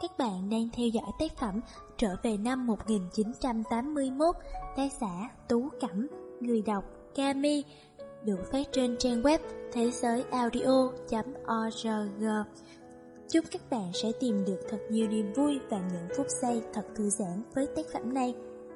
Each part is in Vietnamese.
Các bạn đang theo dõi tác phẩm Trở về năm 1981, tác giả Tú Cẩm, người đọc Kami, được phát trên trang web thế giới audio.org. Chúc các bạn sẽ tìm được thật nhiều niềm vui và những phút giây thật thư giãn với tác phẩm này.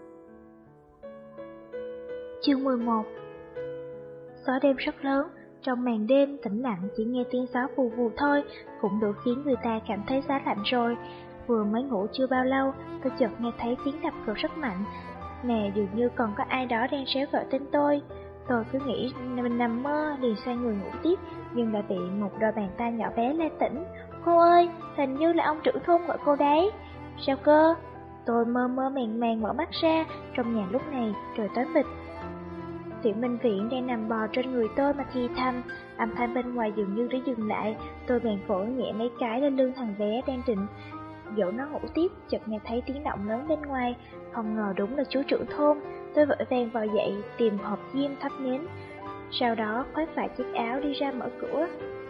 Chương 11. Gió đêm rất lớn, trong màn đêm tĩnh lặng chỉ nghe tiếng gió vù vù thôi cũng đủ khiến người ta cảm thấy giá lạnh rồi. Vừa mới ngủ chưa bao lâu, tôi chợt nghe thấy tiếng đập cửa rất mạnh. Nè, dường như còn có ai đó đang réo gọi tên tôi. Tôi cứ nghĩ mình nằm mơ, liền xoay người ngủ tiếp, nhưng lại bị một đôi bàn tay nhỏ bé la tỉnh. Cô ơi, hình như là ông trưởng thôn gọi cô đấy. Sao cơ? Tôi mơ mơ màng màng mở mắt ra, trong nhà lúc này trời tối mịt. Tiểu Minh Viễn đang nằm bò trên người tôi mà thì thầm, âm thanh bên ngoài dường như đã dừng lại. Tôi bèn vỗ nhẹ mấy cái lên lưng thằng bé đang định dỗ nó ngủ tiếp, chợt nghe thấy tiếng động lớn bên ngoài, không ngờ đúng là chú trưởng thôn. Tôi vội vàng bò dậy tìm hộp diêm thắp nến, sau đó khoác vài chiếc áo đi ra mở cửa.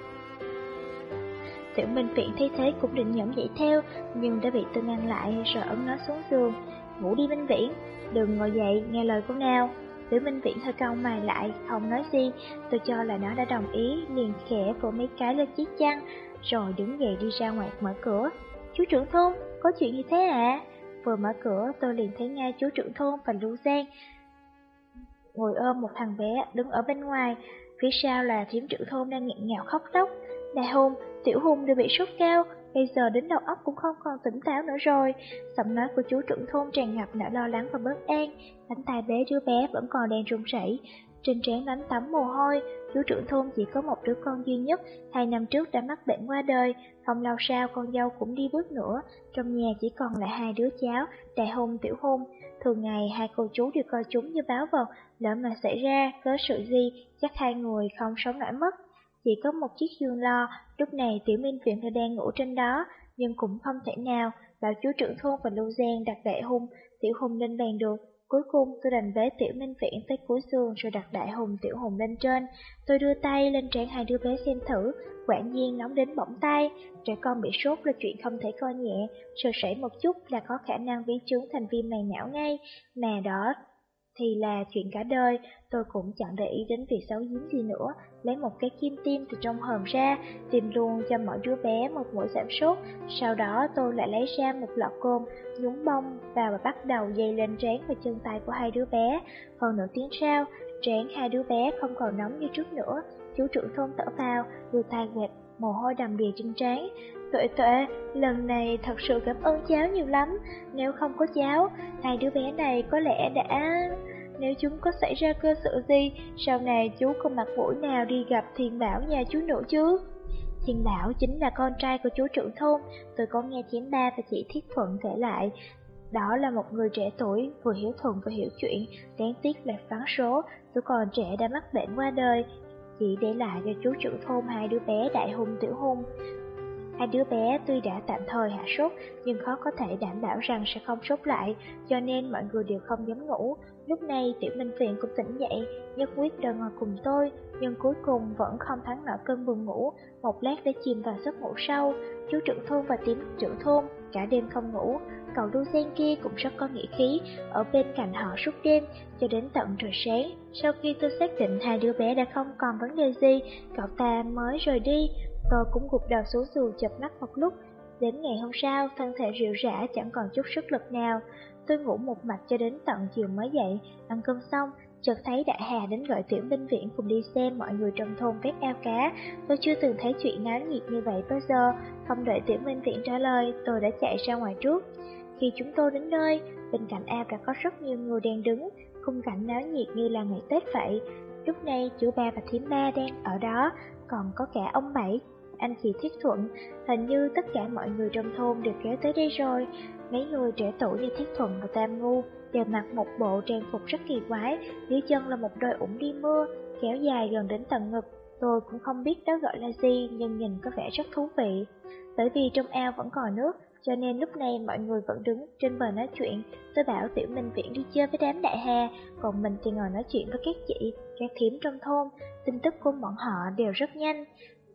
Tiểu Minh Viễn thấy thế cũng định nhổm dậy theo, nhưng đã bị tôi ngăn lại rồi ấn nó xuống giường. Ngủ đi Minh Viễn, đừng ngồi dậy, nghe lời cô nào. Tiểu Minh Viễn hơi cau mày lại, không nói gì. Tôi cho là nó đã đồng ý, liền khẽ vỗ mấy cái lên chiếc chăn, rồi đứng dậy đi ra ngoài mở cửa. Chú trưởng thôn, có chuyện gì thế ạ? Vừa mở cửa, tôi liền thấy ngay chú trưởng thôn và Lưu Giang ngồi ôm một thằng bé đứng ở bên ngoài. Phía sau là thím trưởng thôn đang nghẹn ngào khóc lóc. Đại Hùng, Tiểu Hùng đều bị sốt cao, bây giờ đến đầu óc cũng không còn tỉnh táo nữa rồi. Giọng nói của chú trưởng thôn tràn ngập nỗi lo lắng và bất an. Cánh tay đứa bé vẫn còn đang run rẩy, trên trán lấm tấm mồ hôi. Chú trưởng thôn chỉ có một đứa con duy nhất, 2 năm trước đã mắc bệnh qua đời. Không lâu sau con dâu cũng đi bước nữa. Trong nhà chỉ còn lại 2 đứa cháu, Đại Hùng, Tiểu Hùng. Thường ngày 2 cô chú đều coi chúng như báu vật, lỡ mà xảy ra cớ sự gì chắc 2 người không sống nổi mất. Chỉ có một chiếc giường lo, lúc này Tiểu Minh Viễn đang ngủ trên đó, nhưng cũng không thể nào bảo chú trưởng thôn và Lưu Giang đặt Đại Hùng, Tiểu Hùng lên bàn được. Cuối cùng tôi đành bế Tiểu Minh Viễn tới cuối giường rồi đặt Đại Hùng, Tiểu Hùng lên trên. Tôi đưa tay lên trán 2 đứa bé xem thử, quả nhiên nóng đến bỏng tay. Trẻ con bị sốt là chuyện không thể coi nhẹ, sơ sẩy một chút là có khả năng biến chứng thành viêm màng não ngay, mà đó thì là chuyện cả đời. Tôi cũng chẳng để ý đến việc xấu giếm gì nữa, lấy một cái kim tiêm từ trong hòm ra, tiêm luôn cho mỗi đứa bé một mũi giảm sốt. Sau đó tôi lại lấy ra một lọ cồn, nhúng bông vào và bắt đầu dây lên trán và chân tay của 2 đứa bé. Hơn nửa tiếng sau, trán 2 đứa bé không còn nóng như trước nữa. Chú trưởng thôn thở vào, đưa tay quẹt mồ hôi đầm đìa trên trán. Tuệ, lần này thật sự cảm ơn cháu nhiều lắm. Nếu không có cháu, 2 đứa bé này có lẽ đã... Nếu chúng có xảy ra cơ sự gì, sau này chú không mặt mũi nào đi gặp Thiên Bảo nhà chú nữa chứ. Thiên Bảo chính là con trai của chú trưởng thôn. Tôi có nghe thím ba và chị Thiết Thuận kể lại. Đó là một người trẻ tuổi, vừa hiếu thuận vừa hiểu chuyện, đáng tiếc là vắng số, tuổi còn trẻ đã mắc bệnh qua đời. Chị để lại cho chú trưởng thôn 2 đứa bé Đại Hùng, Tiểu Hùng. 2 đứa bé tuy đã tạm thời hạ sốt, nhưng khó có thể đảm bảo rằng sẽ không sốt lại, cho nên mọi người đều không dám ngủ. Lúc này Tiểu Minh Viễn cũng tỉnh dậy, nhất quyết đòi ngồi cùng tôi, nhưng cuối cùng vẫn không thắng nổi cơn buồn ngủ, một lát đã chìm vào giấc ngủ sâu. Chú trưởng thôn và tím trưởng thôn cả đêm không ngủ. Cậu Lưu Giang kia cũng rất có nghĩa khí, ở bên cạnh họ suốt đêm cho đến tận trời sáng. Sau khi tôi xác định 2 đứa bé đã không còn vấn đề gì, cậu ta mới rời đi. Tôi cũng gục đầu xuống giường chợp mắt một lúc. Đến ngày hôm sau, thân thể rệu rã chẳng còn chút sức lực nào. Tôi ngủ một mạch cho đến tận chiều mới dậy. Ăn cơm xong, chợt thấy Đại Hà đến gọi Tiểu Minh Viễn cùng đi xem mọi người trong thôn vét ao cá. Tôi chưa từng thấy chuyện náo nhiệt như vậy bao giờ. Không đợi Tiểu Minh Viễn trả lời, tôi đã chạy ra ngoài trước. Khi chúng tôi đến nơi, bên cạnh ao đã có rất nhiều người đang đứng, khung cảnh náo nhiệt như là ngày Tết vậy. Lúc này chú ba và thím ba đang ở đó, còn có cả ông Bảy, anh chị Thiết Thuận. Hình như tất cả mọi người trong thôn đều kéo tới đây rồi. Mấy người trẻ tuổi như Thiết Thuận và Tam Ngu đều mặc một bộ trang phục rất kỳ quái, dưới chân là một đôi ủng đi mưa, kéo dài gần đến tận ngực. Tôi cũng không biết đó gọi là gì, nhưng nhìn có vẻ rất thú vị. Bởi vì trong ao vẫn còn nước, cho nên lúc này mọi người vẫn đứng trên bờ nói chuyện. Tôi bảo Tiểu Minh Viễn đi chơi với đám Đại Hà, còn mình thì ngồi nói chuyện với các chị, các thím trong thôn. Tin tức của bọn họ đều rất nhanh.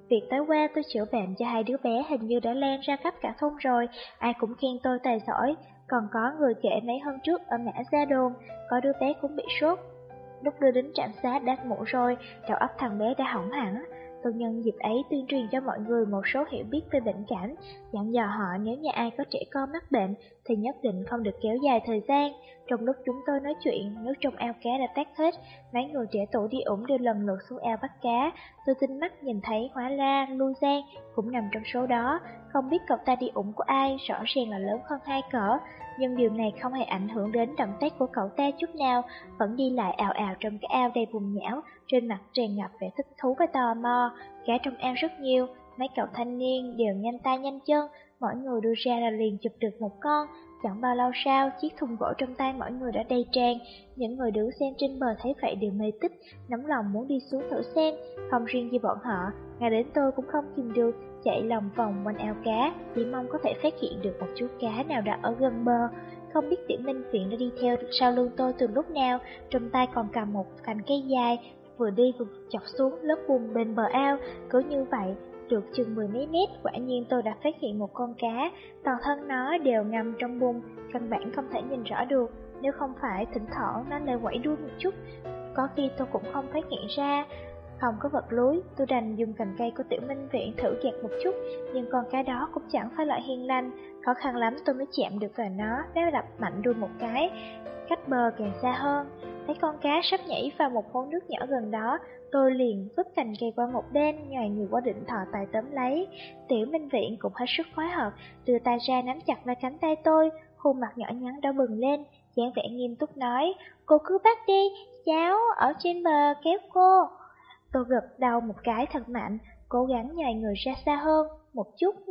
Việc tối qua tôi chữa bệnh cho 2 đứa bé hình như đã lan ra khắp cả thôn rồi, ai cũng khen tôi tài giỏi. Còn có người kể mấy hôm trước ở ngã Gia Đồn, có đứa bé cũng bị sốt. Lúc đưa đến trạm xá đã muộn rồi, đầu óc thằng bé đã hỏng hẳn. Tôi nhân dịp ấy tuyên truyền cho mọi người một số hiểu biết về bệnh cảm, dặn dò họ nếu nhà ai có trẻ con mắc bệnh thì nhất định không được kéo dài thời gian. Trong lúc chúng tôi nói chuyện, nước trong ao cá đã tắt hết, mấy người trẻ tuổi đi ủng đều lần lượt xuống ao bắt cá. Tôi tinh mắt nhìn thấy hóa ra Lưu Giang cũng nằm trong số đó. Không biết cậu ta đi ủng của ai, rõ ràng là lớn hơn 2 cỡ, nhưng điều này không hề ảnh hưởng đến động tác của cậu ta chút nào, vẫn đi lại ào ào trong cái ao đầy bùn nhão, trên mặt tràn ngập vẻ thích thú và tò mò. Cá trong ao rất nhiều, mấy cậu thanh niên đều nhanh tay nhanh chân, mỗi người đưa ra là liền chụp được một con. Chẳng bao lâu sau, chiếc thùng gỗ trong tay mọi người đã đầy tràn. Những người đứng xem trên bờ thấy vậy đều mê tít, nóng lòng muốn đi xuống thử xem. Không riêng gì bọn họ, ngay đến tôi cũng không kìm được, chạy lòng vòng quanh ao cá, chỉ mong có thể phát hiện được một chú cá nào đã ở gần bờ. Không biết Tiểu Minh Viện đã đi theo sau lưng tôi từ lúc nào, trong tay còn cầm một cành cây dài, vừa đi vừa chọc xuống lớp bùn bên bờ ao. Cứ như vậy, được chừng 10 mấy mét, quả nhiên tôi đã phát hiện một con cá, toàn thân nó đều ngâm trong bùn, căn bản không thể nhìn rõ được, nếu không phải thỉnh thoảng nó lại quẩy đuôi một chút, có khi tôi cũng không phát hiện ra. Không có vật lưới, tôi đành dùng cành cây của Tiểu Minh Viện thử gạt một chút, nhưng con cá đó cũng chẳng phải loại hiền lành, khó khăn lắm tôi mới chạm được vào nó đập mạnh đuôi một cái, cách bờ càng xa hơn. Thấy con cá sắp nhảy vào một hố nước nhỏ gần đó, tôi liền vứt cành cây qua một bên, nhòi người quá định thò tay tóm lấy. Tiểu Minh Viện cũng hết sức phối hợp, đưa tay ra nắm chặt lấy cánh tay tôi, khuôn mặt nhỏ nhắn đỏ bừng lên, dáng vẻ nghiêm túc nói: "Cô cứ bắt đi, cháu ở trên bờ kéo cô." Tôi gật đầu một cái thật mạnh, cố gắng nhòi người ra xa hơn, một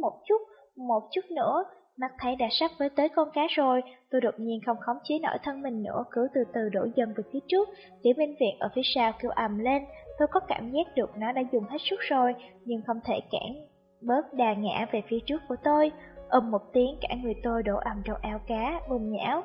chút nữa. Mắt thấy đã sắp với tới con cá rồi, tôi đột nhiên không khống chế nổi thân mình nữa, cứ từ từ đổ dần về phía trước. Tiểu Minh Viện ở phía sau kêu ầm lên, tôi có cảm giác được nó đã dùng hết sức rồi, nhưng không thể cản bớt đà ngã về phía trước của tôi. Một tiếng, cả người tôi đổ ầm trong ao cá, bùn nhão.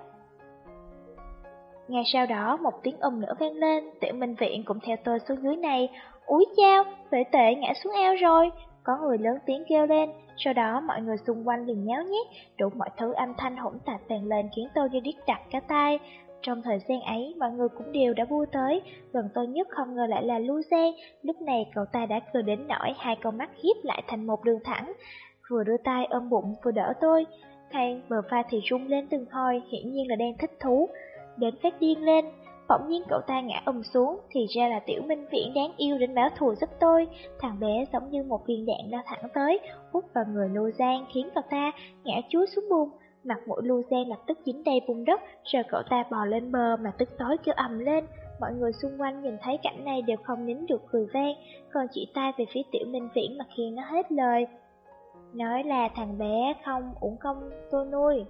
Ngay sau đó, một tiếng nữa vang lên, Tiểu Minh Viện cũng theo tôi xuống dưới này. Úi chao, Vệ Tệ ngã xuống ao rồi. Có người lớn tiếng kêu lên, sau đó mọi người xung quanh liền nháo nhét, đủ mọi thứ âm thanh hỗn tạp vang lên khiến tôi như điếc đặt cả tai. Trong thời gian ấy, mọi người cũng đều đã vui tới, gần tôi nhất không ngờ lại là Lưu Giang. Lúc này cậu ta đã cười đến nỗi 2 con mắt hiếp lại thành một đường thẳng, vừa đưa tay ôm bụng vừa đỡ tôi. Hay bờ vai thì rung lên từng hồi, hiển nhiên là đang thích thú, đến phát điên lên. Bỗng nhiên cậu ta ngã xuống, thì ra là Tiểu Minh Viện đáng yêu đến báo thù giúp tôi. Thằng bé giống như một viên đạn lao thẳng tới, hút vào người Lưu Giang khiến cậu ta ngã chúi xuống bùn. Mặt mũi Lưu Giang lập tức dính đầy bùn đất, rồi cậu ta bò lên bờ mà tức tối kêu ầm lên. Mọi người xung quanh nhìn thấy cảnh này đều không nín được cười vang, còn chỉ tay về phía Tiểu Minh Viện mà khiến nó hết lời, nói là thằng bé không uổng công tôi nuôi.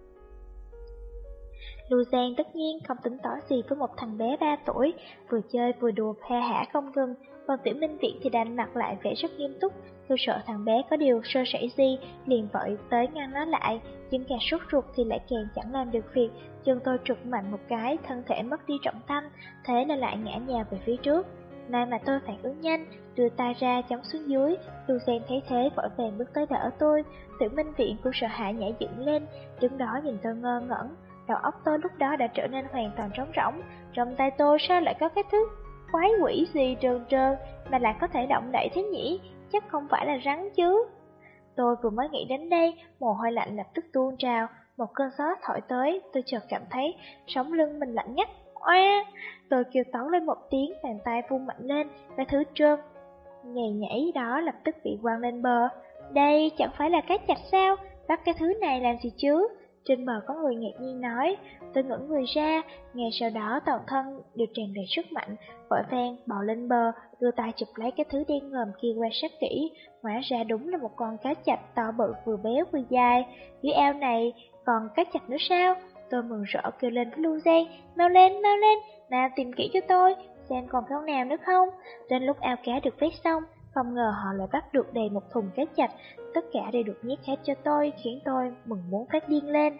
Lưu Giang tất nhiên không tính toán gì với một thằng bé 3 tuổi, vừa chơi vừa đùa ha hả không ngừng, còn Tiểu Minh Viện thì đành mặt lại vẻ rất nghiêm túc. Tôi sợ thằng bé có điều sơ sẩy gì, liền vội tới ngăn nó lại, nhưng càng sốt ruột thì lại càng chẳng làm được việc. Chân tôi trượt mạnh một cái, thân thể mất đi trọng tâm, thế là lại ngã nhào về phía trước. May mà tôi phản ứng nhanh, đưa tay ra chống xuống dưới. Lưu Giang thấy thế vội vàng bước tới đỡ tôi. Tiểu Minh Viện cũng sợ hãi nhảy dựng lên, đứng đó nhìn tôi ngơ ngẩn. Đầu óc tôi lúc đó đã trở nên hoàn toàn trống rỗng. Trong tay tôi sao lại có cái thứ quái quỷ gì trơn trơn mà lại có thể động đậy thế nhỉ? Chắc không phải là rắn chứ. Tôi vừa mới nghĩ đến đây, mồ hôi lạnh lập tức tuôn trào. Một cơn gió thổi tới, tôi chợt cảm thấy sống lưng mình lạnh ngắt. Oa! Tôi kêu toán lên một tiếng, bàn tay vung mạnh lên, cái thứ trơn nhảy đó lập tức bị quăng lên bờ. Đây chẳng phải là cá chạch sao? Bắt cái thứ này làm gì chứ? Trên bờ có người ngạc nhiên nói. Tôi ngẩng người ra, ngay sau đó toàn thân đều tràn đầy sức mạnh, vội vàng bò lên bờ, đưa tay chụp lấy cái thứ đen ngòm kia quan sát kỹ. Hóa ra đúng là một con cá chạch to bự, vừa béo vừa dài. Dưới ao này còn cá chạch nữa sao? Tôi mừng rỡ kêu lên với Lưu Giang, mau lên, nào tìm kỹ cho tôi, xem còn con nào nữa không. Đến lúc ao cá được vét xong, không ngờ họ lại bắt được đầy một thùng cá chạch, tất cả đều được nhét hết cho tôi, khiến tôi mừng muốn phát điên lên.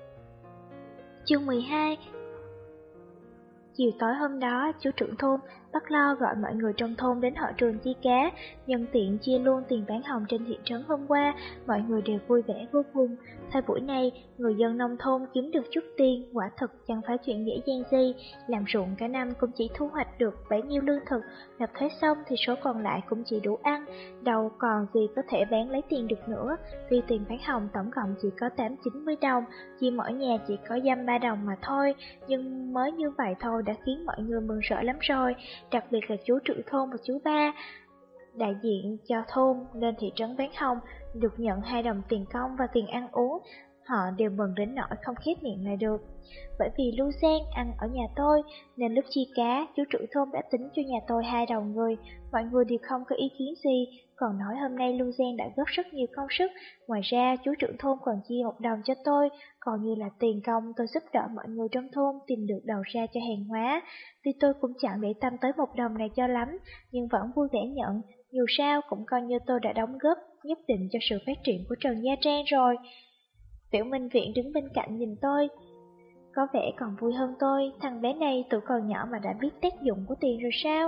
Chương 12. Chiều tối hôm đó, chú trưởng thôn bắt lo gọi mọi người trong thôn đến họ trường chi cá, nhân tiện chia luôn tiền bán hồng trên thị trấn hôm qua, mọi người đều vui vẻ vô cùng. Thời buổi này, người dân nông thôn kiếm được chút tiền, quả thực chẳng phải chuyện dễ dàng gì, làm ruộng cả năm cũng chỉ thu hoạch được bấy nhiêu lương thực, nộp thuế xong thì số còn lại cũng chỉ đủ ăn, đâu còn gì có thể bán lấy tiền được nữa. Vì tiền bán hồng tổng cộng chỉ có 8-90 đồng, chia mỗi nhà chỉ có dăm 3 đồng mà thôi, nhưng mới như vậy thôi đã khiến mọi người mừng rỡ lắm rồi, đặc biệt là chú trưởng thôn và chú ba đại diện cho thôn lên thị trấn bán hồng, được nhận 2 đồng tiền công và tiền ăn uống. Họ đều mừng đến nỗi không khép miệng lại được. Bởi vì Lưu Giang ăn ở nhà tôi, nên lúc chi cá, chú trưởng thôn đã tính cho nhà tôi 2 đồng người. Mọi người đều không có ý kiến gì, còn nói hôm nay Lưu Giang đã góp rất nhiều công sức. Ngoài ra, chú trưởng thôn còn chia 1 đồng cho tôi, còn như là tiền công tôi giúp đỡ mọi người trong thôn tìm được đầu ra cho hàng hóa. Tuy tôi cũng chẳng để tâm tới 1 đồng này cho lắm, nhưng vẫn vui vẻ nhận. Dù sao cũng coi như tôi đã đóng góp nhất định cho sự phát triển của Trần Gia Trang rồi. Tiểu Minh Viễn đứng bên cạnh nhìn tôi, có vẻ còn vui hơn tôi. Thằng bé này tuổi còn nhỏ mà đã biết tác dụng của tiền rồi sao?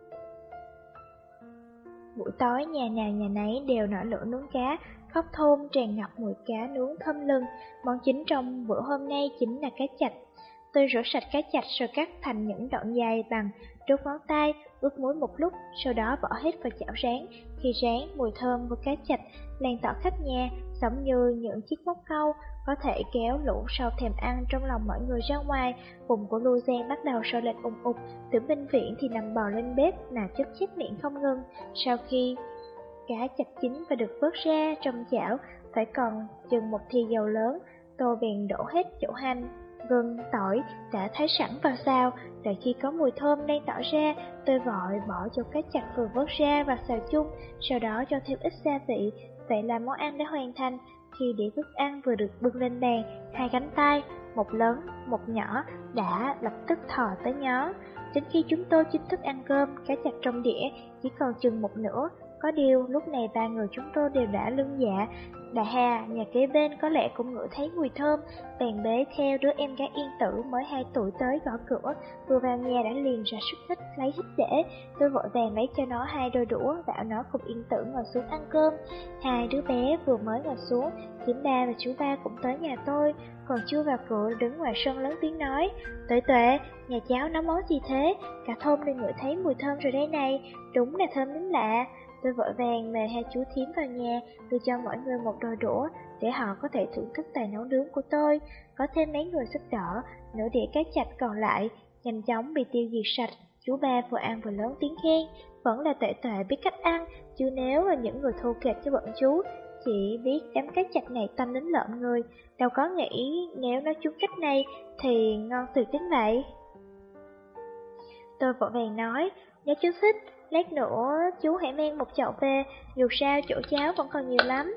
Buổi tối nhà nào nhà nấy đều nổi lửa nướng cá, khắp thôn tràn ngập mùi cá nướng thơm lừng. Món chính trong bữa hôm nay chính là cá chạch. Tôi rửa sạch cá chạch rồi cắt thành những đoạn dài bằng đốt ngón tay, ướp muối một lúc, sau đó bỏ hết vào chảo rán. Khi rán, mùi thơm của cá chạch lan tỏa khắp nhà, giống như những chiếc móc câu có thể kéo lũ sâu thèm ăn trong lòng mọi người ra ngoài. Bụng của Lưu Giang bắt đầu sôi lên ùng ục, Tiểu Minh Viễn thì nằm bò lên bếp mà chớp chép miệng không ngừng. Sau khi cá chạch chín và được vớt ra trong chảo, phải còn chừng 1 thìa dầu lớn, tôi bèn đổ hết chỗ hành, gừng, tỏi đã thái sẵn vào xào. Đợi khi có mùi thơm lan tỏa ra, tôi vội bỏ cho cá chạch vừa vớt ra và xào chung, sau đó cho thêm ít gia vị. Vậy là món ăn đã hoàn thành. Khi đĩa thức ăn vừa được bưng lên bàn, 2 cánh tay, một lớn, một nhỏ, đã lập tức thò tới nhó. Đến khi chúng tôi chính thức ăn cơm, cá chạch trong đĩa chỉ còn chừng 1/2. Có điều, lúc này 3 người chúng tôi đều đã lưng dạ. Đại Hà, nhà kế bên có lẽ cũng ngửi thấy mùi thơm, bèn bế theo đứa em gái Yên Tử mới 2 tuổi tới gõ cửa. Vừa vào nhà đã liền ra sức thích lấy thích để. Tôi vội vàng lấy cho nó 2 đôi đũa, bảo nó cùng Yên Tử ngồi xuống ăn cơm. 2 đứa bé vừa mới ngồi xuống, Kiểm Ba và chú Ba cũng tới nhà tôi, còn chưa vào cửa đứng ngoài sân lớn tiếng nói: Tuệ Tuệ, nhà cháu nấu món gì thế? Cả thôn đều ngửi thấy mùi thơm rồi đây này, đúng là thơm đến lạ. Tôi vội vàng mời 2 chú thím vào nhà, đưa cho mỗi người 1 đôi đũa, để họ có thể thưởng thức tài nấu nướng của tôi. Có thêm mấy người giúp đỡ, nửa đĩa cá chạch còn lại nhanh chóng bị tiêu diệt sạch. Chú Ba vừa ăn vừa lớn tiếng khen, vẫn là Tuệ Tuệ biết cách ăn, chứ nếu là những người thô kệch cho bọn chú, chỉ biết đám cá chạch này tanh đến lợm người, đâu có nghĩ nếu nói chung cách này thì ngon tuyệt đến vậy. Tôi vội vàng nói: Nếu chú thích, lát nữa chú hãy mang 1 chậu về, dù sao chỗ cháu vẫn còn nhiều lắm.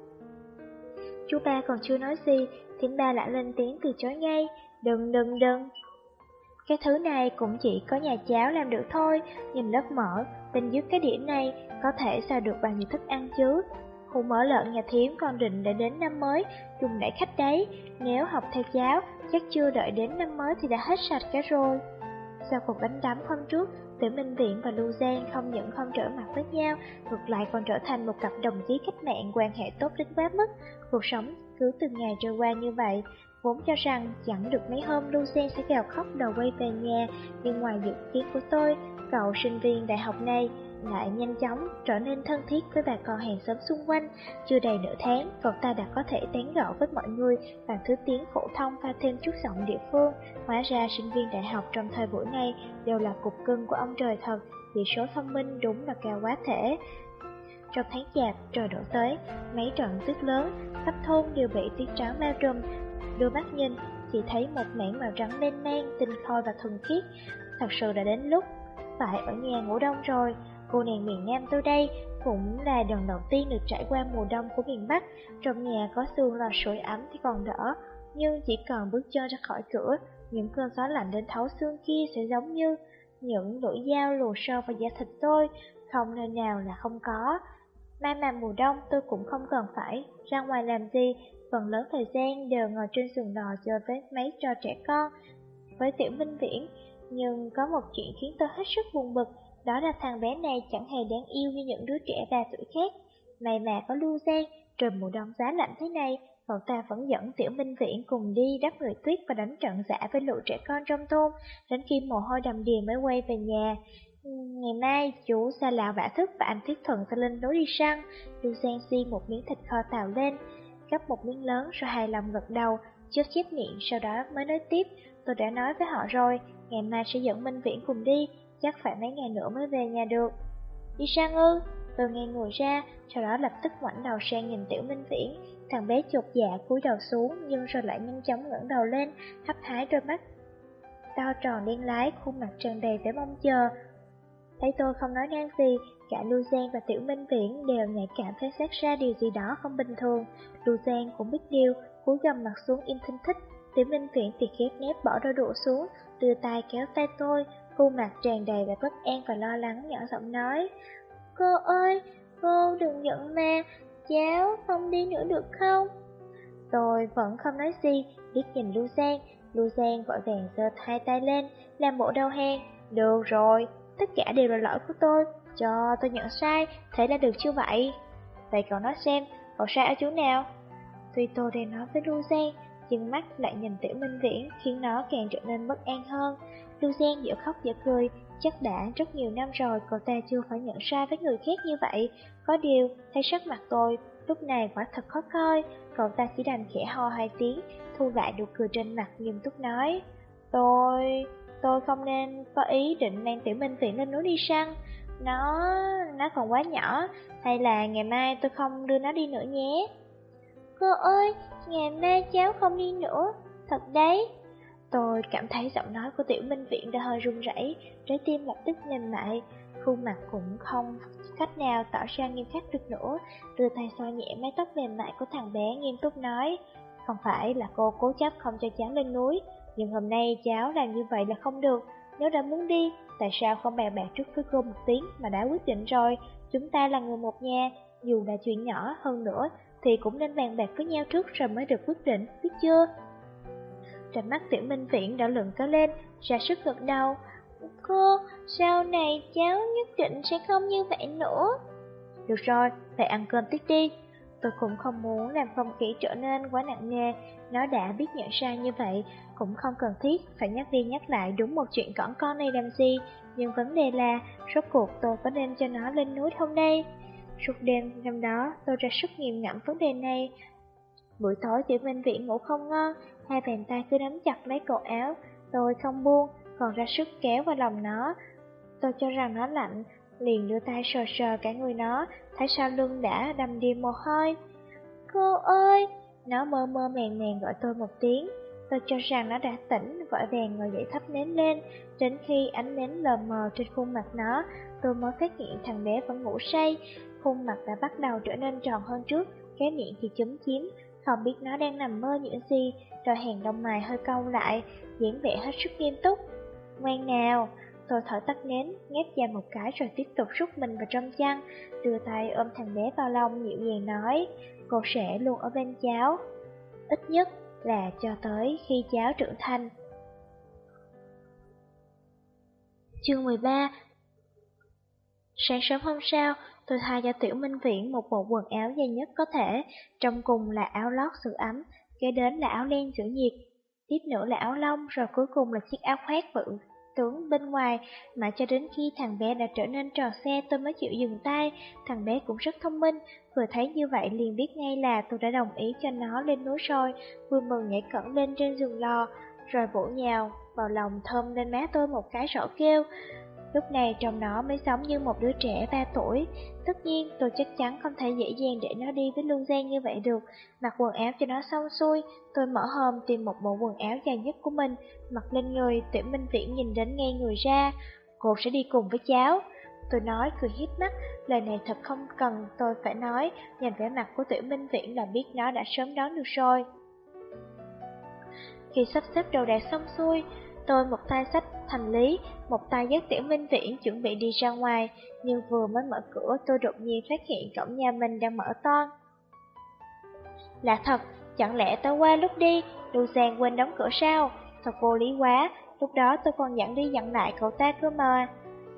Chú Ba còn chưa nói gì, Thím Ba lại lên tiếng từ chối ngay: Đừng. Cái thứ này cũng chỉ có nhà cháu làm được thôi, nhìn lớp mỡ bên dưới cái đĩa này có thể sao được bằng những thức ăn chứ. Hủ mỡ lợn nhà thím còn định để đến năm mới dùng đãi khách đấy, nếu học theo cháu chắc chưa đợi đến năm mới thì đã hết sạch cả rồi. Sau cuộc đánh đấm hôm trước, Tiểu Minh Viễn và Lưu Giang không những không trở mặt với nhau, ngược lại còn trở thành một cặp đồng chí cách mạng, quan hệ tốt đến quá mức. Cuộc sống cứ từng ngày trôi qua như vậy, vốn cho rằng chẳng được mấy hôm Lưu Giang sẽ gào khóc đầu quay về nhà, nhưng ngoài dự kiến của tôi, cậu sinh viên đại học này lại nhanh chóng trở nên thân thiết với bà con hàng xóm xung quanh. Chưa đầy nửa tháng, cậu ta đã có thể tán gẫu với mọi người bằng thứ tiếng phổ thông pha thêm chút giọng địa phương. Hóa ra sinh viên đại học trong thời buổi này đều là cục cưng của ông trời thật, vì số thông minh đúng là cao quá thể. Trong tháng Chạp, trời đổ tới, mấy trận tuyết lớn, khắp thôn đều bị tuyết trắng bao trùm. Đưa mắt nhìn, chỉ thấy một mảng màu trắng mênh mang, tinh khôi và thuần khiết. Thật sự đã đến lúc phải ở nhà ngủ đông rồi. Cô nàng miền Nam tôi đây cũng là lần đầu tiên được trải qua mùa đông của miền Bắc. Trong nhà có xương lò sưởi ấm thì còn đỡ, nhưng chỉ cần bước chân ra khỏi cửa, những cơn gió lạnh đến thấu xương kia sẽ giống như những lưỡi dao lùa sâu vào da thịt tôi, không nơi nào là không có. May mà mùa đông tôi cũng không cần phải ra ngoài làm gì, phần lớn thời gian đều ngồi trên giường lò chơi với mấy trò trẻ con. Với Tiểu Minh Viễn, Nhưng có một chuyện khiến tôi hết sức buồn bực, đó là thằng bé này chẳng hề đáng yêu như những đứa trẻ 3 tuổi khác. May mà có Lưu Giang, trời mùa đông giá lạnh thế này, cậu ta vẫn dẫn Tiểu Minh Viễn cùng đi đắp người tuyết và đánh trận giả với lũ trẻ con trong thôn, đến khi mồ hôi đầm đìa mới quay về nhà. Ngày mai, chú Sa Lão bả thức và anh Thiết Thuận sẽ lên núi đi săn. Lưu Giang xiên một miếng thịt kho tàu lên, gắp một miếng lớn rồi hài lòng gật đầu, chớp chép miệng, sau đó mới nói tiếp. Tôi đã nói với họ rồi, ngày mai sẽ dẫn Minh Viễn cùng đi, chắc phải mấy ngày nữa mới về nhà được. Đi săn ư? Tôi nghe người ra, sau đó lập tức ngoảnh đầu sang nhìn Tiểu Minh Viễn. Thằng bé chột dạ cúi đầu xuống, nhưng rồi lại nhanh chóng ngẩng đầu lên, hấp hái đôi mắt to tròn đen lái, khuôn mặt tràn đầy vẻ mong chờ. Thấy tôi không nói năng gì, cả Lưu Giang và Tiểu Minh Viễn đều nhạy cảm thấy phát ra điều gì đó không bình thường. Lưu Giang cũng biết điều, cúi gằm mặt xuống im thinh thích. Tiểu Minh Viễn thì khép nép bỏ đôi đũa xuống, đưa tay kéo tay tôi, khuôn mặt tràn đầy vẻ bất an và lo lắng, nhỏ giọng nói: Cô ơi, cô đừng giận mà, cháu không đi nữa được không? Tôi vẫn không nói gì, liếc nhìn Lưu Giang vội vàng giơ hai tay lên, làm bộ đau hen. Được rồi, tất cả đều là lỗi của tôi, cho tôi nhận sai, thế là được chưa vậy? Vậy cậu nói xem, cậu sai ở chỗ nào? Tuy tôi đang nói với Lưu Giang, nhưng mắt lại nhìn Tiểu Minh Viễn khiến nó càng trở nên bất an hơn. Lưu Giang dở khóc dở cười, chắc đã rất nhiều năm rồi cậu ta chưa phải nhận sai với người khác như vậy. Có điều, thấy sắc mặt tôi lúc này quả thật khó coi, cậu ta chỉ đành khẽ ho hai tiếng, thu lại nụ cười trên mặt, nghiêm túc nói: Tôi không nên có ý định mang Tiểu Minh Viễn lên núi đi săn. Nó còn quá nhỏ, hay là ngày mai tôi không đưa nó đi nữa nhé? Cô ơi, ngày mai cháu không đi nữa, thật đấy. Tôi cảm thấy giọng nói của Tiểu Minh Viễn đã hơi run rẩy, trái tim lập tức mềm mại, khuôn mặt cũng không cách nào tỏ ra nghiêm khắc được nữa, đưa tay xoa nhẹ mái tóc mềm mại của thằng bé, nghiêm túc nói: Không phải là cô cố chấp không cho cháu lên núi, nhưng hôm nay cháu làm như vậy là không được. Nếu đã muốn đi, tại sao không bàn bạc trước với cô một tiếng mà đã quyết định rồi? Chúng ta là người một nhà, dù là chuyện nhỏ hơn nữa thì cũng nên bàn bạc với nhau trước rồi mới được quyết định, biết chưa? Trong mắt Tiểu Minh Viễn đỏ lựng có lên, ra sức gật đầu. Cô, sau này cháu nhất định sẽ không như vậy nữa. Được rồi, phải ăn cơm tiếp đi. Tôi cũng không muốn làm không khí trở nên quá nặng nề. Nó đã biết nhận sai như vậy, cũng không cần thiết phải nhắc đi nhắc lại đúng một chuyện cỏn con này làm gì. Nhưng vấn đề là, rốt cuộc tôi có nên cho nó lên núi không đây? Suốt đêm năm đó, tôi ra sức nghiền ngẫm vấn đề này. Buổi tối Tiểu Minh Viễn ngủ không ngon, hai bàn tay cứ nắm chặt lấy cổ áo, tôi không buông, còn ra sức kéo vào lòng nó. Tôi cho rằng nó lạnh, liền đưa tay sờ sờ cả người nó, thấy sau lưng đã đầm đìa mồ hôi. Cô ơi! Nó mơ mơ màng màng gọi tôi một tiếng. Tôi cho rằng nó đã tỉnh, vội vàng ngồi dậy thắp nến lên. Đến khi ánh nến lờ mờ trên khuôn mặt nó, tôi mới phát hiện thằng bé vẫn ngủ say. Khuôn mặt đã bắt đầu trở nên tròn hơn trước, cái miệng thì chúm chím. Không biết nó đang nằm mơ những gì, rồi hàng lông mày hơi cau lại, dáng vẻ hết sức nghiêm túc. Ngoan nào! Tôi thở tắt nến, ngáp dài một cái rồi tiếp tục rút mình vào trong chăn, đưa tay ôm thằng bé vào lòng, dịu dàng nói: Cô sẽ luôn ở bên cháu, ít nhất là cho tới khi cháu trưởng thành. Chương 13. Sáng sớm hôm sau, tôi thay cho Tiểu Minh Viễn một bộ quần áo dày nhất có thể, trong cùng là áo lót giữ ấm, kế đến là áo len giữ nhiệt, tiếp nữa là áo lông, rồi cuối cùng là chiếc áo khoác bự tướng bên ngoài. Mà cho đến khi thằng bé đã trở nên trò xe, tôi mới chịu dừng tay. Thằng bé cũng rất thông minh, vừa thấy như vậy liền biết ngay là tôi đã đồng ý cho nó lên núi rồi, vui mừng nhảy cẫng lên trên giường lò, rồi bổ nhào vào lòng thơm lên má tôi một cái rõ kêu. Lúc này trong nó mới giống như một đứa trẻ 3 tuổi. Tất nhiên tôi chắc chắn không thể dễ dàng để nó đi với Lưu Giang như vậy được. Mặc quần áo cho nó xong xuôi, tôi mở hòm tìm một bộ quần áo dài nhất của mình, mặc lên người. Tiểu Minh Viễn nhìn đến ngay người ra. Cô sẽ đi cùng với cháu. Tôi nói cười híp mắt, lời này thật không cần tôi phải nói, nhìn vẻ mặt của Tiểu Minh Viễn là biết nó đã sớm đoán được rồi. Khi sắp xếp đồ đạc xong xuôi, tôi một tay xách hành lý, một tay dắt Tiểu Minh Viễn chuẩn bị đi ra ngoài, nhưng vừa mới mở cửa tôi đột nhiên phát hiện cổng nhà mình đang mở toang. Lạ thật, chẳng lẽ tối qua lúc đi, Lưu Giang quên đóng cửa sao? Thật vô lý quá, lúc đó tôi còn dặn đi dặn lại cậu ta cơ mà.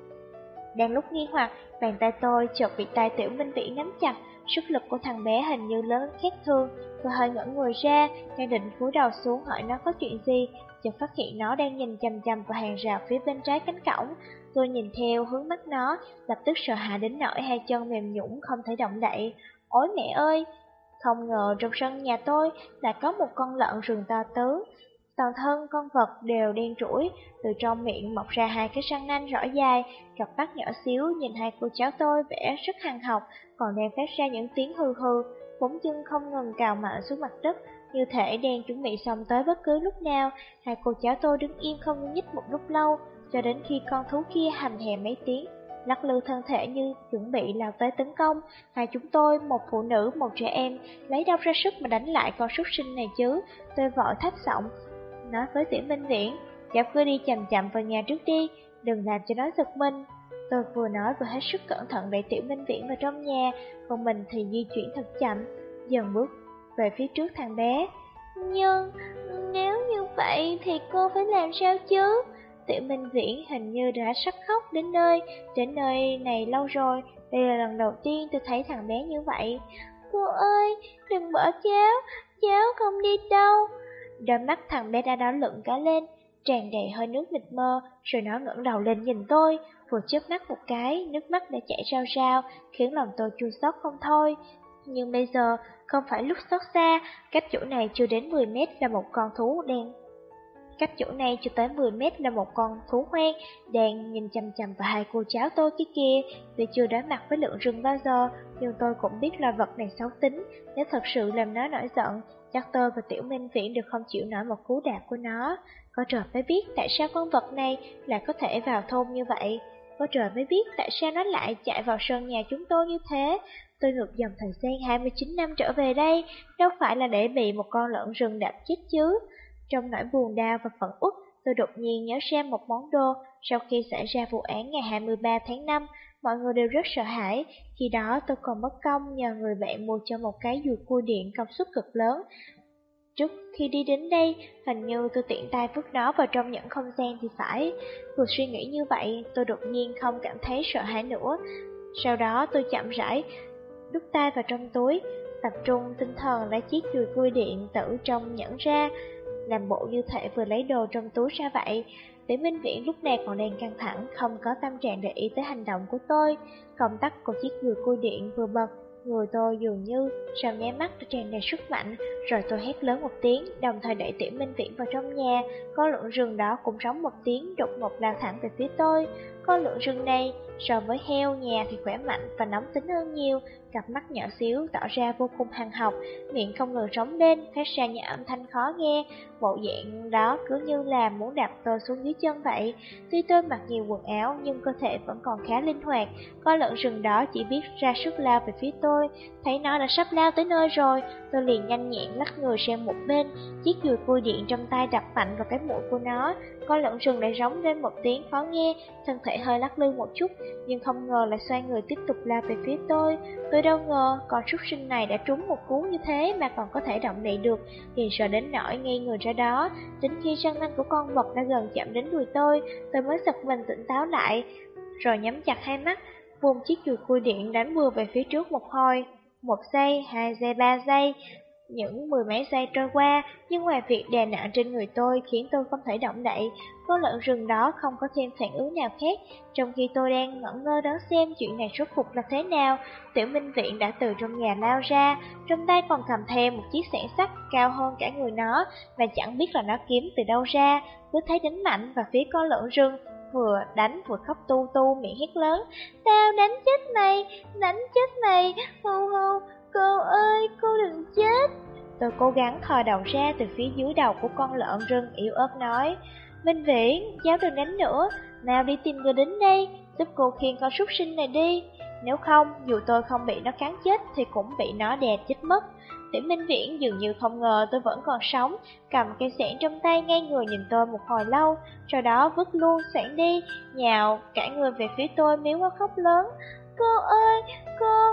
Đang lúc nghi hoặc, bàn tay tôi chợt bị tay Tiểu Minh Vĩ nắm chặt, sức lực của thằng bé hình như lớn khác thường. Tôi hơi ngẩng người ra, đang định cúi đầu xuống hỏi nó có chuyện gì, chợt phát hiện nó đang nhìn chằm chằm vào hàng rào phía bên trái cánh cổng. Tôi nhìn theo hướng mắt nó, lập tức sợ hãi đến nỗi hai chân mềm nhũn không thể động đậy. Ôi mẹ ơi! Không ngờ trong sân nhà tôi lại có một con lợn rừng to tướng. Toàn thân con vật đều đen trũi, từ trong miệng mọc ra hai cái răng nanh rõ dài, cặp mắt nhỏ xíu nhìn hai cô cháu tôi vẽ rất hằn học, còn đang phát ra những tiếng hừ hừ, bốn chân không ngừng cào mạnh xuống mặt đất, như thể đang chuẩn bị xông tới bất cứ lúc nào. Hai cô cháu tôi đứng im không nhúc nhích một lúc lâu, cho đến khi con thú kia hầm hè mấy tiếng, lắc lư thân thể như chuẩn bị lao tới tấn công. Hai chúng tôi, một phụ nữ, một trẻ em, lấy đâu ra sức mà đánh lại con súc sinh này chứ? Tôi vội thấp giọng nói với Tiểu Minh Viễn, cháu cứ đi chậm chậm vào nhà trước đi, đừng làm cho nó giật mình. Tôi vừa nói vừa hết sức cẩn thận đẩy Tiểu Minh Viễn vào trong nhà, còn mình thì di chuyển thật chậm, dần bước về phía trước thằng bé. Nhưng nếu như vậy thì cô phải làm sao chứ? Tiểu Minh Viễn hình như đã sắp khóc đến nơi này lâu rồi, đây là lần đầu tiên tôi thấy thằng bé như vậy. Cô ơi, đừng bỏ cháu không đi đâu. Đôi mắt thằng bé đã đỏ lựng cả lên, tràn đầy hơi nước mịt mờ, rồi nó ngẩng đầu lên nhìn tôi, vừa chớp mắt một cái, nước mắt đã chảy rao rao, khiến lòng tôi chua xót không thôi. Nhưng bây giờ không phải lúc xót xa, cách chỗ này chưa đến 10 mét là một con thú đen. Cách chỗ này chưa tới 10 mét là một con thú hoang đang nhìn chằm chằm vào hai cô cháu tôi kia. Tuy chưa đối mặt với lợn rừng bao giờ, nhưng tôi cũng biết là vật này xấu tính. Nếu thật sự làm nó nổi giận, chắc tôi và Tiểu Minh Viễn đều không chịu nổi một cú đạp của nó. Có trời mới biết tại sao con vật này lại có thể vào thôn như vậy. Có trời mới biết tại sao nó lại chạy vào sân nhà chúng tôi như thế. Tôi ngược dòng thời gian 29 năm trở về đây, đâu phải là để bị một con lợn rừng đạp chết chứ. Trong nỗi buồn đau và phẫn uất, tôi đột nhiên nhớ ra một món đồ. Sau khi xảy ra vụ án ngày 23 tháng 5, mọi người đều rất sợ hãi. Khi đó tôi còn mất công nhờ người bạn mua cho một cái dùi cui điện công suất cực lớn. Trước khi đi đến đây, hình như tôi tiện tay vứt nó vào trong nhẫn không gian thì phải. Vừa suy nghĩ như vậy, tôi đột nhiên không cảm thấy sợ hãi nữa. Sau đó tôi chậm rãi đút tay vào trong túi, tập trung tinh thần lấy chiếc dùi cui điện tử trong nhẫn ra, làm bộ như thể vừa lấy đồ trong túi ra vậy. Tiểu Minh Viễn lúc này còn đang căng thẳng, không có tâm trạng để ý tới hành động của tôi. Công tắc của chiếc dùi cui điện vừa bật, người tôi dường như sau nháy mắt đã tràn đầy sức mạnh, rồi tôi hét lớn một tiếng, đồng thời đẩy Tiểu Minh Viễn vào trong nhà. Con lợn rừng đó cũng rống một tiếng, đột ngột lao thẳng về phía tôi. Con lợn rừng này so với heo nhà thì khỏe mạnh và nóng tính hơn nhiều, cặp mắt nhỏ xíu tỏ ra vô cùng hằn học, miệng không ngừng rống lên, phát ra những âm thanh khó nghe. Bộ dạng đó cứ như là muốn đạp tôi xuống dưới chân vậy. Tuy tôi mặc nhiều quần áo nhưng cơ thể vẫn còn khá linh hoạt. Con lợn rừng đó chỉ biết ra sức lao về phía tôi. Thấy nó đã sắp lao tới nơi rồi, tôi liền nhanh nhẹn lắc người sang một bên, chiếc dùi cui điện trong tay đập mạnh vào cái mũi của nó. Con lợn rừng lại rống lên một tiếng khó nghe, thân thể hơi lắc lư một chút, nhưng không ngờ lại xoay người tiếp tục lao về phía tôi. Tôi đâu ngờ con súc sinh này đã trúng một cú như thế mà còn có thể động đậy được, liền sợ đến nỗi ngây người ra đó. Đến khi răng nanh của con vật đã gần chạm đến đùi tôi mới giật mình tỉnh táo lại, rồi nhắm chặt hai mắt, vùng chiếc dùi cui điện đánh vừa về phía trước một hồi. 1 giây, 2 giây, 3 giây, những 10 mấy giây trôi qua, nhưng ngoài việc đè nặng trên người tôi khiến tôi không thể động đậy, con lợn rừng đó không có thêm phản ứng nào khác. Trong khi tôi đang ngẩn ngơ đón xem chuyện này rốt cuộc là thế nào, Tiểu Minh Viễn đã từ trong nhà lao ra, trong tay còn cầm theo một chiếc xẻng sắt cao hơn cả người nó, mà chẳng biết là nó kiếm từ đâu ra, cứ thấy đánh mạnh vào phía con lợn rừng, vừa đánh vừa khóc tu tu, miệng hét lớn: "Tao đánh chết mày, hù hù, cô ơi, cô đừng chết." Tôi cố gắng thò đầu ra từ phía dưới đầu của con lợn rừng, yếu ớt nói: "Minh Viễn, cháu đừng đánh nữa, nào đi tìm người đến đây, giúp cô khiêng con súc sinh này đi. Nếu không, dù tôi không bị nó cắn chết thì cũng bị nó đè chết mất." Tiểu Minh Viễn dường như không ngờ tôi vẫn còn sống, cầm cây xẻng trong tay ngay người nhìn tôi một hồi lâu, sau đó vứt luôn xẻng đi, nhào cả người về phía tôi, miếu máu khóc lớn: "Cô ơi, cô,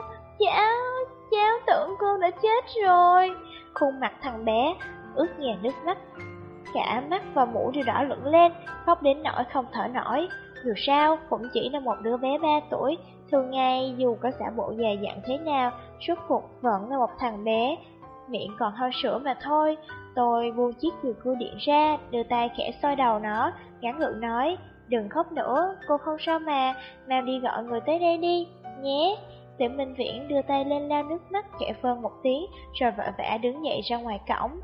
cháu tưởng cô đã chết rồi." Khuôn mặt thằng bé ướt nhèo nước mắt, cả mắt và mũi đều đỏ lửng lên, khóc đến nỗi không thở nổi. Dù sao, cũng chỉ là một đứa bé 3 tuổi, thường ngày dù có giả bộ dày dặn thế nào, rốt cuộc vẫn là một thằng bé, miệng còn hơi sữa mà thôi. Tôi buông chiếc dùi cui điện ra, đưa tay khẽ xoa đầu nó, gắng gượng nói, đừng khóc nữa, cô không sao mà, mau đi gọi người tới đây đi, nhé. Tiểu Minh Viễn đưa tay lên lau nước mắt, khẽ vâng một tiếng, rồi vội vã đứng dậy ra ngoài cổng.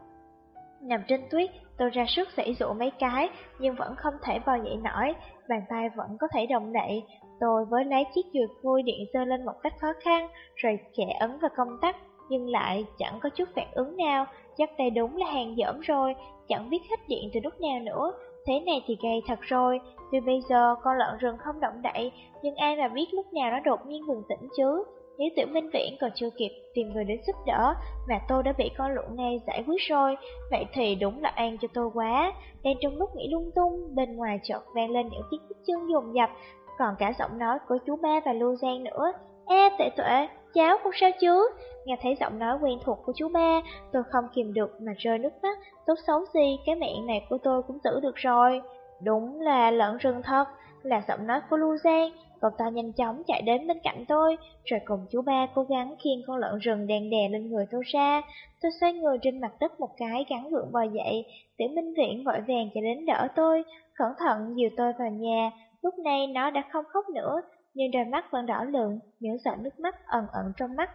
Nằm trên tuyết, tôi ra sức giãy giụa mấy cái, nhưng vẫn không thể bò dậy nổi, bàn tay vẫn có thể động đậy. Tôi với lấy chiếc dùi cui điện giơ lên một cách khó khăn, rồi khẽ ấn vào công tắc, nhưng lại chẳng có chút phản ứng nào. Chắc đây đúng là hàng dởm rồi, chẳng biết hết điện từ lúc nào nữa. Thế này thì gay thật rồi, tuy bây giờ con lợn rừng không động đậy, nhưng ai mà biết lúc nào nó đột nhiên bừng tỉnh chứ. Nếu Tiểu Minh Viễn còn chưa kịp tìm người đến giúp đỡ, mà tôi đã bị con lợn này giải quyết rồi, vậy thì đúng là an cho tôi quá. Đang trong lúc nghĩ lung tung, bên ngoài chợt vang lên những tiếng bước chân dồn dập, còn cả giọng nói của chú ba và Lưu Giang nữa. Tệ Tuệ, cháu không sao chứ? Nghe thấy giọng nói quen thuộc của chú ba, tôi không kìm được mà rơi nước mắt. Tốt xấu gì, cái miệng này của tôi cũng giữ được rồi. Đúng là lợn rừng thật, là giọng nói của Lưu Giang. Cậu ta nhanh chóng chạy đến bên cạnh tôi, rồi cùng chú ba cố gắng khiêng con lợn rừng đang đè lên người tôi ra. Tôi xoay người trên mặt đất một cái, gắng gượng bò dậy. Tiểu Minh Viễn vội vàng chạy đến đỡ tôi, cẩn thận dìu tôi vào nhà. Lúc này nó đã không khóc nữa, nhưng đôi mắt vẫn đỏ lựng, những giọt nước mắt ẩn ẩn trong mắt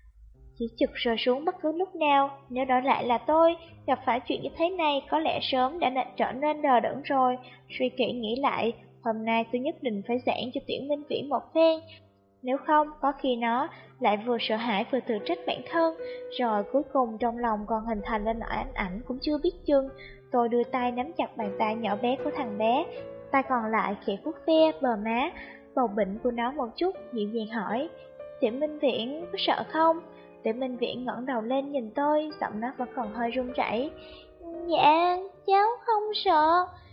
chỉ chực rơi xuống bất cứ lúc nào. Nếu đổi lại là tôi, gặp phải chuyện như thế này, có lẽ sớm đã trở nên đờ đẫn rồi. Suy kỹ nghĩ lại, hôm nay tôi nhất định phải giảng cho Tiểu Minh Viễn một phen. Nếu không, có khi nó lại vừa sợ hãi vừa tự trách bản thân, rồi cuối cùng trong lòng còn hình thành lên nỗi ám ảnh cũng chưa biết chừng. Tôi đưa tay nắm chặt bàn tay nhỏ bé của thằng bé, tay còn lại khẽ vuốt ve bờ má bầu bỉnh của nó một chút, dịu dàng hỏi, Tiểu Minh Viễn có sợ không? Tiểu Minh Viễn ngẩng đầu lên nhìn tôi, giọng nó vẫn còn hơi run rẩy. Dạ, cháu không sợ.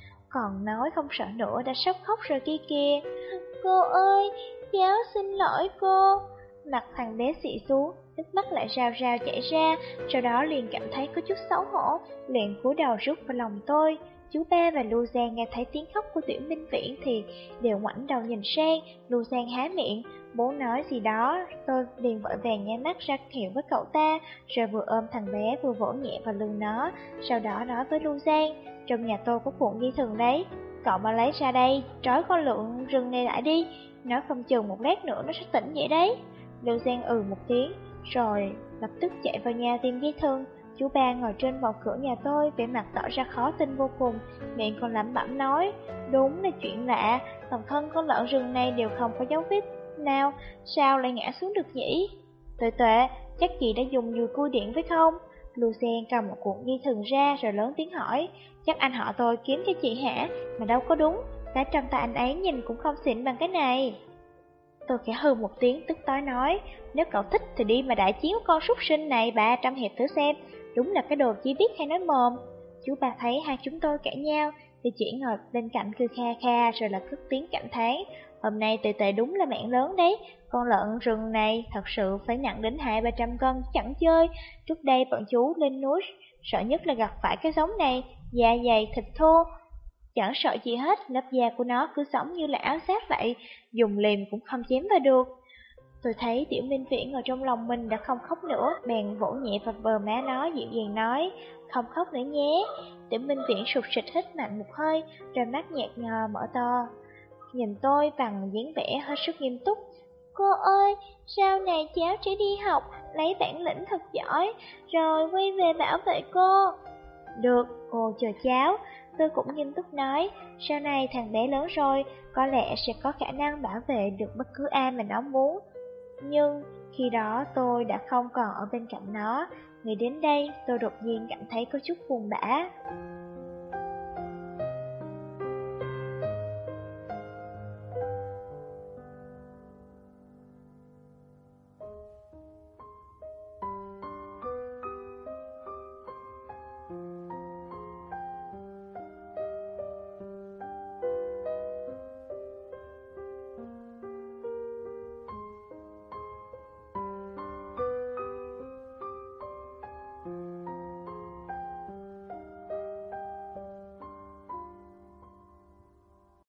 Còn nói không sợ nữa đã sắp khóc rồi kia kìa. Cô ơi, cháu xin lỗi cô. Mặt thằng bé xị xuống, nước mắt lại rào rào chảy ra, sau đó liền cảm thấy có chút xấu hổ, liền cúi đầu rút vào lòng tôi. Chú ba và Lưu Giang nghe thấy tiếng khóc của Tiểu Minh Viễn thì đều ngoảnh đầu nhìn sang. Lưu Giang há miệng muốn nói gì đó, tôi liền vội vàng nháy mắt ra hiệu với cậu ta, rồi vừa ôm thằng bé vừa vỗ nhẹ vào lưng nó, sau đó nói với Lưu Giang, trong nhà tôi có cuộn dây thừng đấy, cậu mà lấy ra đây, trói con lợn rừng này lại đi, nói không chừng một lát nữa nó sẽ tỉnh vậy đấy. Lưu Giang một tiếng, rồi lập tức chạy vào nhà tìm dây thừng. Chú ba ngồi trên bầu cửa nhà tôi, vẻ mặt tỏ ra khó tin vô cùng, miệng còn lẩm bẩm nói, đúng là chuyện lạ, toàn thân con lợn rừng này đều không có dấu vết nào, sao lại ngã xuống được nhỉ? Tuệ Tuệ, chắc chị đã dùng dùi cui điện phải không? Lucien cầm một cuộn dây thừng ra rồi lớn tiếng hỏi, chắc anh họ tôi kiếm cho chị hả? Mà đâu có đúng, cái trong tay anh ấy nhìn cũng không xịn bằng cái này. Tôi khẽ hừ một tiếng tức tối nói, nếu cậu thích thì đi mà đại chiến con súc sinh này 300 hiệp thử xem, đúng là cái đồ chỉ biết hay nói mồm. Chú ba thấy hai chúng tôi cãi nhau thì chỉ ngồi bên cạnh cười kha kha rồi là cất tiếng cảm thán, hôm nay Tệ Tệ đúng là mạng lớn đấy, con lợn rừng này thật sự phải nặng đến 200-300 cân chẳng chơi. Trước đây bọn chú lên núi sợ nhất là gặp phải cái giống này, da dày thịt thô, chẳng sợ gì hết, lớp da của nó cứ giống như là áo giáp vậy, dùng liềm cũng không chém vào được. Tôi thấy Tiểu Minh Viễn ở trong lòng mình đã không khóc nữa, bèn vỗ nhẹ vào bờ má nó dịu dàng nói, không khóc nữa nhé. Tiểu Minh Viễn sụt sịt hít mạnh một hơi, rồi mắt nhạt nhòa mở to, nhìn tôi bằng dáng vẻ hết sức nghiêm túc. Cô ơi, sau này cháu sẽ đi học, lấy bản lĩnh thật giỏi, rồi quay về bảo vệ cô. Được, cô chờ cháu. Tôi cũng nghiêm túc nói, sau này thằng bé lớn rồi, có lẽ sẽ có khả năng bảo vệ được bất cứ ai mà nó muốn. Nhưng khi đó tôi đã không còn ở bên cạnh nó. Nghĩ đến đây, tôi đột nhiên cảm thấy có chút buồn bã.